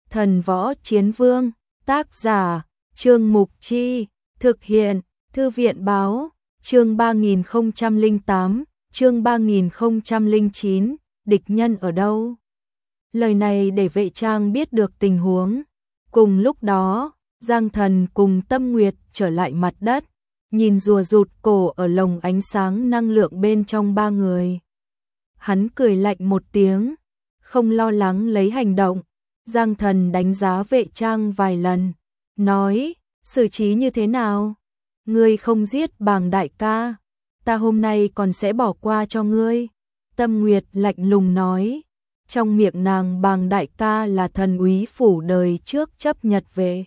Thần Võ Chiến Vương, tác giả, Trương Mục Chi, thực hiện, Thư viện Báo, chương 3008, chương 3009, địch nhân ở đâu? Lời này để Vệ Trang biết được tình huống. Cùng lúc đó, Giang Thần cùng Tâm Nguyệt trở lại mặt đất, nhìn rùa rụt cổ ở lồng ánh sáng năng lượng bên trong ba người. Hắn cười lạnh một tiếng, không lo lắng lấy hành động. Giang Thần đánh giá Vệ Trang vài lần, nói, xử trí như thế nào? Ngươi không giết Bàng đại ca, ta hôm nay còn sẽ bỏ qua cho ngươi. Tâm Nguyệt lạnh lùng nói, trong miệng nàng Bàng đại ca là thần úy phủ đời trước chấp nhật về.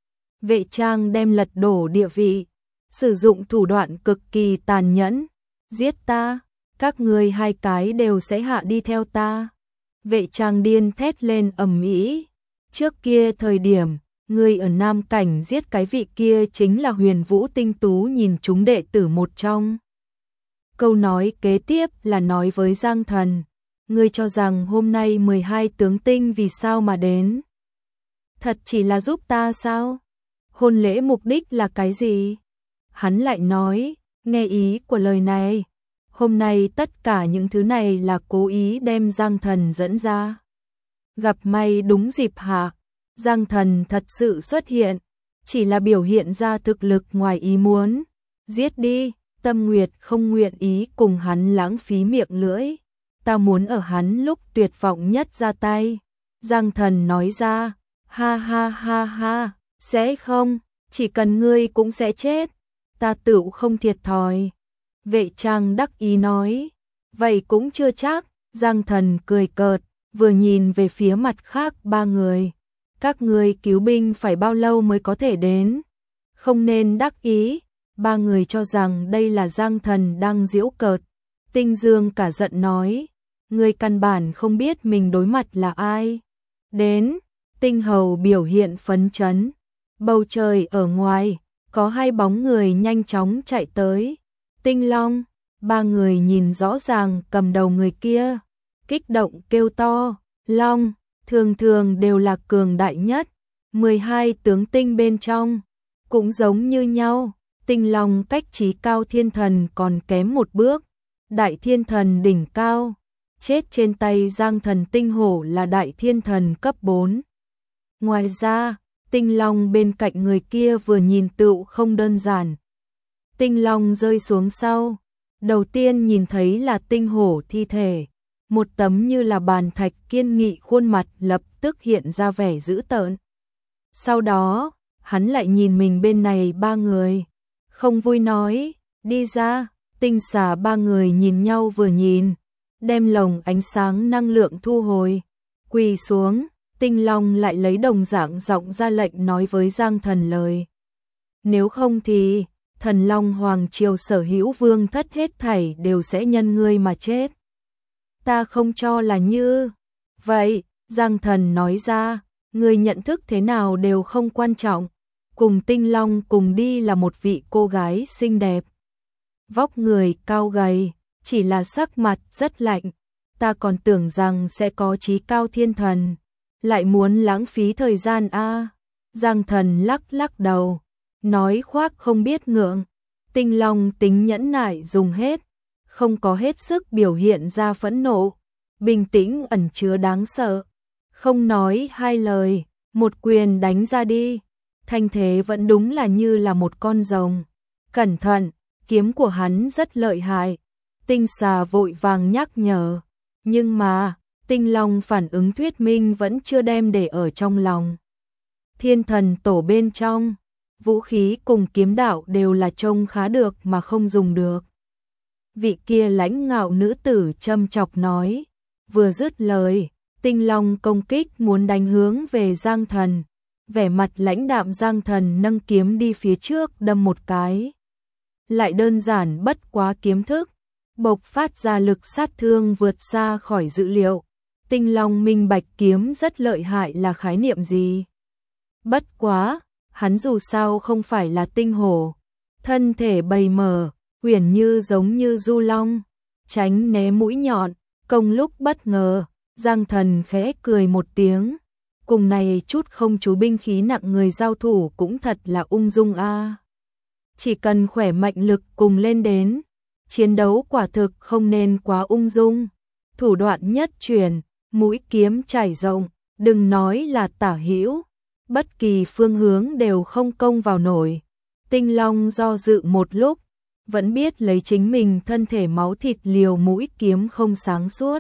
Vệ Trang đem lật đổ địa vị, sử dụng thủ đoạn cực kỳ tàn nhẫn, giết ta, các ngươi hai cái đều sẽ hạ đi theo ta. Vệ Trang điên thét lên ầm ĩ, trước kia thời điểm, ngươi ở Nam Cảnh giết cái vị kia chính là Huyền Vũ tinh tú nhìn chúng đệ tử một trong. Câu nói kế tiếp là nói với Giang Thần, ngươi cho rằng hôm nay 12 tướng tinh vì sao mà đến? Thật chỉ là giúp ta sao? Hôn lễ mục đích là cái gì? Hắn lại nói, nghe ý của lời này, hôm nay tất cả những thứ này là cố ý đem Giang Thần dẫn ra. Gặp may đúng dịp hạ, Giang Thần thật sự xuất hiện, chỉ là biểu hiện ra thực lực ngoài ý muốn. Giết đi, Tâm Nguyệt không nguyện ý cùng hắn lãng phí miệng lưỡi, ta muốn ở hắn lúc tuyệt vọng nhất ra tay. Giang Thần nói ra, ha ha ha ha, sẽ không, chỉ cần ngươi cũng sẽ chết, ta tựu không thiệt thòi. Vệ Trang đắc ý nói, vậy cũng chưa chắc. Giang Thần cười cợt, vừa nhìn về phía mặt khác ba người. Các ngươi cứu binh phải bao lâu mới có thể đến? Không nên đắc ý. Ba người cho rằng đây là Giang Thần đang giễu cợt. Tinh Dương cả giận nói, ngươi căn bản không biết mình đối mặt là ai. Đến, Tinh Hầu biểu hiện phấn chấn. Bầu trời ở ngoài, có hai bóng người nhanh chóng chạy tới. Tinh Long, ba người nhìn rõ ràng cầm đầu người kia, kích động kêu to, Long, thường thường đều là cường đại nhất, 12 tướng tinh bên trong, cũng giống như nhau, Tinh Long cách trí cao thiên thần còn kém một bước, đại thiên thần đỉnh cao, chết trên tay Giang Thần Tinh Hổ là đại thiên thần cấp 4. Ngoài ra, Tinh Long bên cạnh người kia vừa nhìn tựu không đơn giản. Tinh Long rơi xuống sau, đầu tiên nhìn thấy là Tinh Hổ thi thể, một tấm như là bàn thạch kiên nghị khuôn mặt lập tức hiện ra vẻ dữ tợn. Sau đó, hắn lại nhìn mình bên này ba người, không vui nói, đi ra. Tinh Xà ba người nhìn nhau vừa nhìn, đem lồng ánh sáng năng lượng thu hồi, quỳ xuống. Tinh Long lại lấy đồng dạng giọng ra lệnh nói với Giang Thần lời, nếu không thì Thần Long Hoàng Triều sở hữu vương thất hết thảy đều sẽ nhân ngươi mà chết. Ta không cho là như vậy. Giang Thần nói ra, ngươi nhận thức thế nào đều không quan trọng, cùng Tinh Long cùng đi là một vị cô gái xinh đẹp, vóc người cao gầy, chỉ là sắc mặt rất lạnh, ta còn tưởng rằng sẽ có trí cao thiên thần, lại muốn lãng phí thời gian a. Giang Thần lắc lắc đầu, nói khoác không biết ngượng. Tinh Long tính nhẫn nại dùng hết, không có hết sức biểu hiện ra phẫn nộ, bình tĩnh ẩn chứa đáng sợ, không nói hai lời, một quyền đánh ra đi. Thanh thế vẫn đúng là như là một con rồng. Cẩn thận, kiếm của hắn rất lợi hại. Tinh Xà vội vàng nhắc nhở, nhưng mà Tinh Long phản ứng thuyết minh vẫn chưa đem để ở trong lòng. Thiên thần tổ bên trong, vũ khí cùng kiếm đạo đều là trông khá được mà không dùng được. Vị kia lãnh ngạo nữ tử châm chọc nói, vừa dứt lời, Tinh Long công kích muốn đánh hướng về Giang Thần. Vẻ mặt lãnh đạm Giang Thần nâng kiếm đi phía trước đâm một cái. Lại đơn giản bất quá kiếm thức, bộc phát ra lực sát thương vượt xa khỏi dữ liệu. Tinh Long minh bạch kiếm rất lợi hại là khái niệm gì. Bất quá, hắn dù sao không phải là tinh hổ, thân thể bầy mờ, uyển như giống như du long, tránh né mũi nhọn, công lúc bất ngờ. Giang Thần khẽ cười một tiếng, cùng này chút không chú binh khí nặng người giao thủ cũng thật là ung dung a. Chỉ cần khỏe mạnh lực cùng lên đến, chiến đấu quả thực không nên quá ung dung. Thủ đoạn nhất truyền, mũi kiếm trải rộng, đừng nói là tả hữu, bất kỳ phương hướng đều không công vào nổi. Tinh Long do dự một lúc, vẫn biết lấy chính mình thân thể máu thịt liều mũi kiếm không sáng suốt.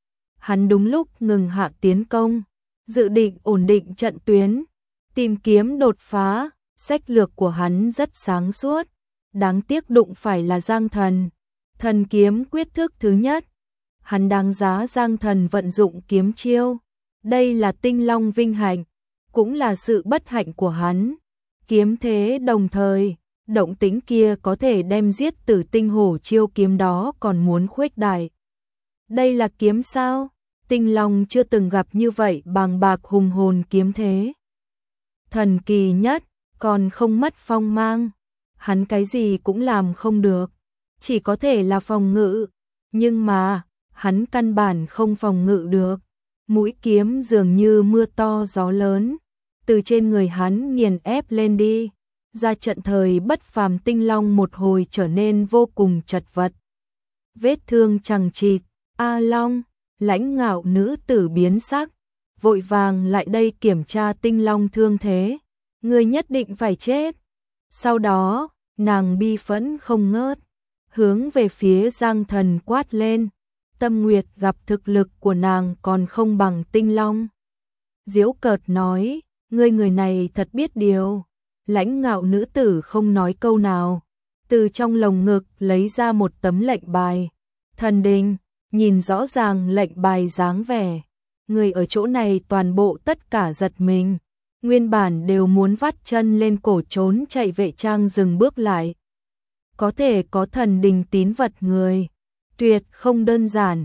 Hắn đúng lúc ngừng hạ tiến công, dự định ổn định trận tuyến, tìm kiếm đột phá, sách lược của hắn rất sáng suốt. Đáng tiếc đụng phải là Giang Thần, thần kiếm quyết thức thứ nhất. Hắn đáng giá Giang Thần vận dụng kiếm chiêu. Đây là Tinh Long vinh hạnh, cũng là sự bất hạnh của hắn. Kiếm thế đồng thời, động tĩnh kia có thể đem giết Tử Tinh hổ chiêu kiếm đó còn muốn khuếch đại. Đây là kiếm sao? Tinh Long chưa từng gặp như vậy bàng bạc hùng hồn kiếm thế. Thần kỳ nhất, còn không mất phong mang. Hắn cái gì cũng làm không được, chỉ có thể là phòng ngự. Nhưng mà, hắn căn bản không phòng ngự được. Mũi kiếm dường như mưa to gió lớn, từ trên người hắn nghiền ép lên đi. Ra trận thời bất phàm Tinh Long một hồi trở nên vô cùng chật vật. Vết thương chằng chịt, A Long, Lãnh Ngạo nữ tử biến sắc, vội vàng lại đây kiểm tra Tinh Long thương thế. Người nhất định phải chết. Sau đó, nàng bi phẫn không ngớt, hướng về phía Giang Thần quát lên. Tâm Nguyệt gặp thực lực của nàng còn không bằng Tinh Long. Giễu cợt nói, ngươi người này thật biết điều. Lãnh Ngạo nữ tử không nói câu nào, từ trong lồng ngực lấy ra một tấm lệnh bài. Thần đình, nhìn rõ ràng lệnh bài dáng vẻ. Người ở chỗ này toàn bộ tất cả giật mình. Nguyên bản đều muốn vắt chân lên cổ trốn chạy vệ trang dừng bước lại. Có thể có thần đình tín vật người, tuyệt không đơn giản.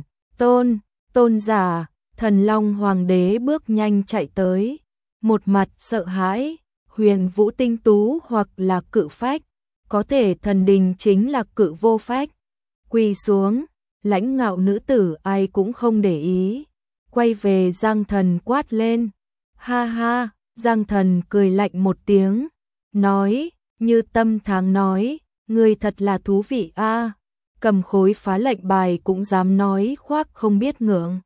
Tôn giả, Thần Long Hoàng đế bước nhanh chạy tới, một mặt sợ hãi. Huyền Vũ tinh tú hoặc là cự phách, có thể thần đình chính là cự vô phách. Quỳ xuống, Lãnh Ngạo nữ tử ai cũng không để ý, quay về Giang Thần quát lên. Ha ha, Giang Thần cười lạnh một tiếng, nói, như Tâm Tháng nói, ngươi thật là thú vị a, cầm khối phá lệnh bài cũng dám nói khoác không biết ngượng.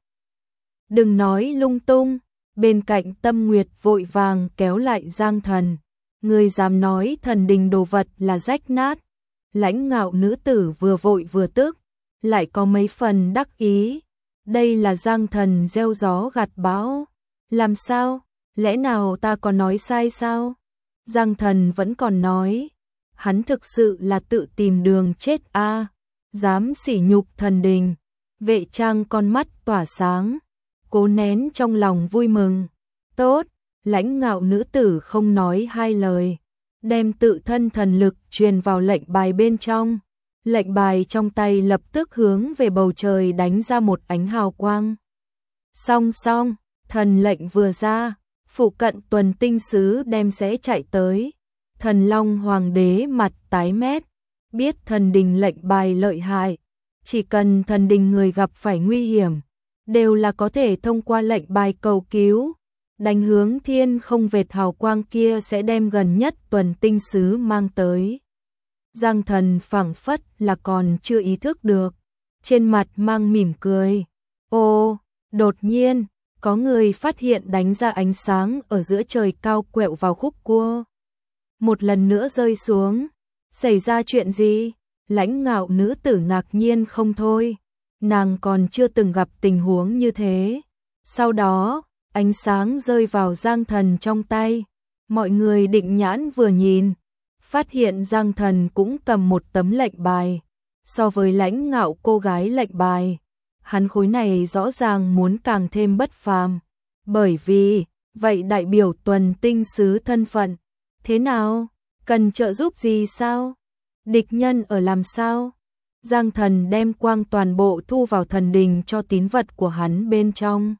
Đừng nói lung tung. Bên cạnh Tâm Nguyệt vội vàng kéo lại Giang Thần. Người dám nói thần đình đồ vật là rách nát. Lãnh Ngạo nữ tử vừa vội vừa tức, lại có mấy phần đắc ý. Đây là Giang Thần gieo gió gặt bão. Làm sao? Lẽ nào ta có nói sai sao? Giang Thần vẫn còn nói. Hắn thực sự là tự tìm đường chết a, dám sỉ nhục thần đình. Vệ trang con mắt tỏa sáng, cố nén trong lòng vui mừng. Tốt, Lãnh Ngạo nữ tử không nói hai lời, đem tự thân thần lực truyền vào lệnh bài bên trong. Lệnh bài trong tay lập tức hướng về bầu trời đánh ra một ánh hào quang. Song song, thần lệnh vừa ra, phụ cận tuần tinh sứ đem sẽ chạy tới. Thần Long Hoàng đế mặt tái mét, biết thần đình lệnh bài lợi hại, chỉ cần thần đình người gặp phải nguy hiểm, đều là có thể thông qua lệnh bài cầu cứu. Đánh hướng thiên không vệt hào quang kia sẽ đem gần nhất tuần tinh sứ mang tới. Giang Thần phảng phất là còn chưa ý thức được, trên mặt mang mỉm cười. Ô, đột nhiên, có người phát hiện đánh ra ánh sáng ở giữa trời cao quẹo vào khúc cua. Một lần nữa rơi xuống. Xảy ra chuyện gì? Lãnh Ngạo nữ tử ngạc nhiên không thôi. Nàng còn chưa từng gặp tình huống như thế. Sau đó, ánh sáng rơi vào Giang Thần trong tay. Mọi người định nhãn vừa nhìn, phát hiện Giang Thần cũng cầm một tấm lệnh bài. So với Lãnh Ngạo cô gái lệnh bài, hắn khối này rõ ràng muốn càng thêm bất phàm. Bởi vì, vậy đại biểu tuần tinh sứ thân phận. Thế nào? Cần trợ giúp gì sao? Địch nhân ở làm sao? Giang Thần đem quang toàn bộ thu vào thần đình cho tín vật của hắn bên trong.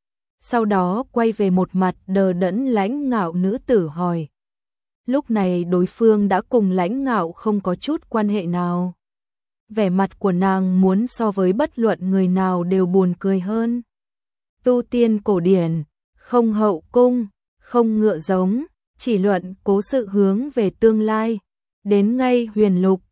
Sau đó quay về một mặt đờ đẫn Lãnh Ngạo nữ tử hỏi. Lúc này đối phương đã cùng Lãnh Ngạo không có chút quan hệ nào. Vẻ mặt của nàng muốn so với bất luận người nào đều buồn cười hơn. Tu tiên cổ điển, không hậu cung, không ngựa giống, chỉ luận cố sự hướng về tương lai. Đến ngay huyền lục,